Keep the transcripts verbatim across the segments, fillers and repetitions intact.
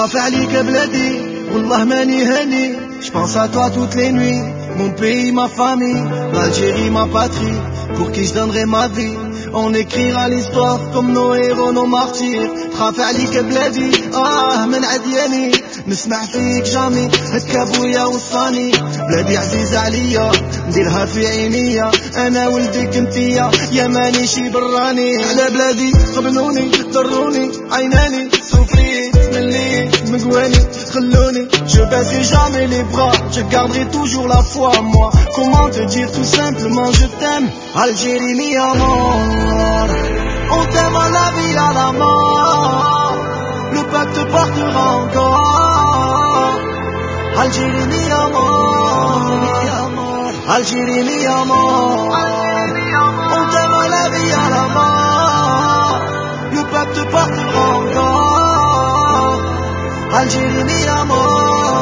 خاف عليك بلادي والله ماني هاني. J'pense à toi toutes les nuits, mon pays, ma famille, l'Algérie, ma patrie, pour qui je donnerai ma vie. On écrira l'histoire comme nos héros, nos martyrs. خاف عليك بلادي آه من عدياني، نسمع فيك جامي هكا بويا وصاني. بلادي عزيزة عليا نديرها في عينيا، انا ولدك انتيا يا ماني شي براني. على بلادي قبلوني ضروني عيناني، سوفريت ملي مقواني خلوني. Je baisserai jamais les bras, je garderai toujours la foi en moi. Comment te dire tout simplement je t'aime, Algérie mi amor. On t'aime à la vie, à la mort, le pacte portera encore. Algérie mi amor, Algérie mi amor. On t'aime à la vie, à la mort, le pacte portera encore. Algérie mi amor.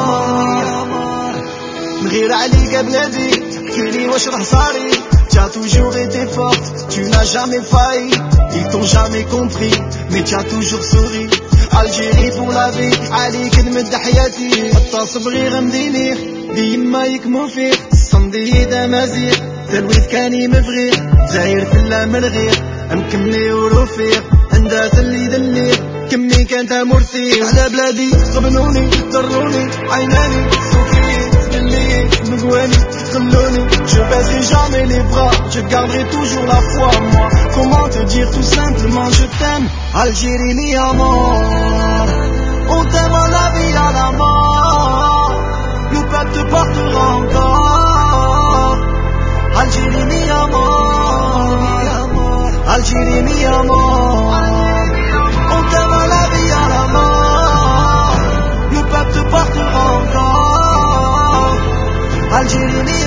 نغير عليك بلادي احكيلي واش راه صاري. Tu as toujours été forte, tu n'as jamais failli. Ils t'ont jamais compris, mais tu as toujours souri. Algérie pour la vie, عليك نمد حياتي. حتى صبغي غمديني ديما يكمو فيه. الصندي دمازيغ تلويث كاني مفغير. زاير فلا من غير مكملي ورفيق، عندها اللي دليق كمي كانت مرسي. على بلادي قبلوني ضروني عيناني، سوفريت ملي مقواني خلوني. Je baisserai jamais les bras, je garderai toujours la foi en moi. Comment te dire tout simplement je t'aime, Algérie mi amor. On t'aime à la vie, à la mort, le pacte portera encore. Algérie mi amor, Algérie mi amor. On t'aime à la vie, à la mort, le pacte portera encore. Algérie mi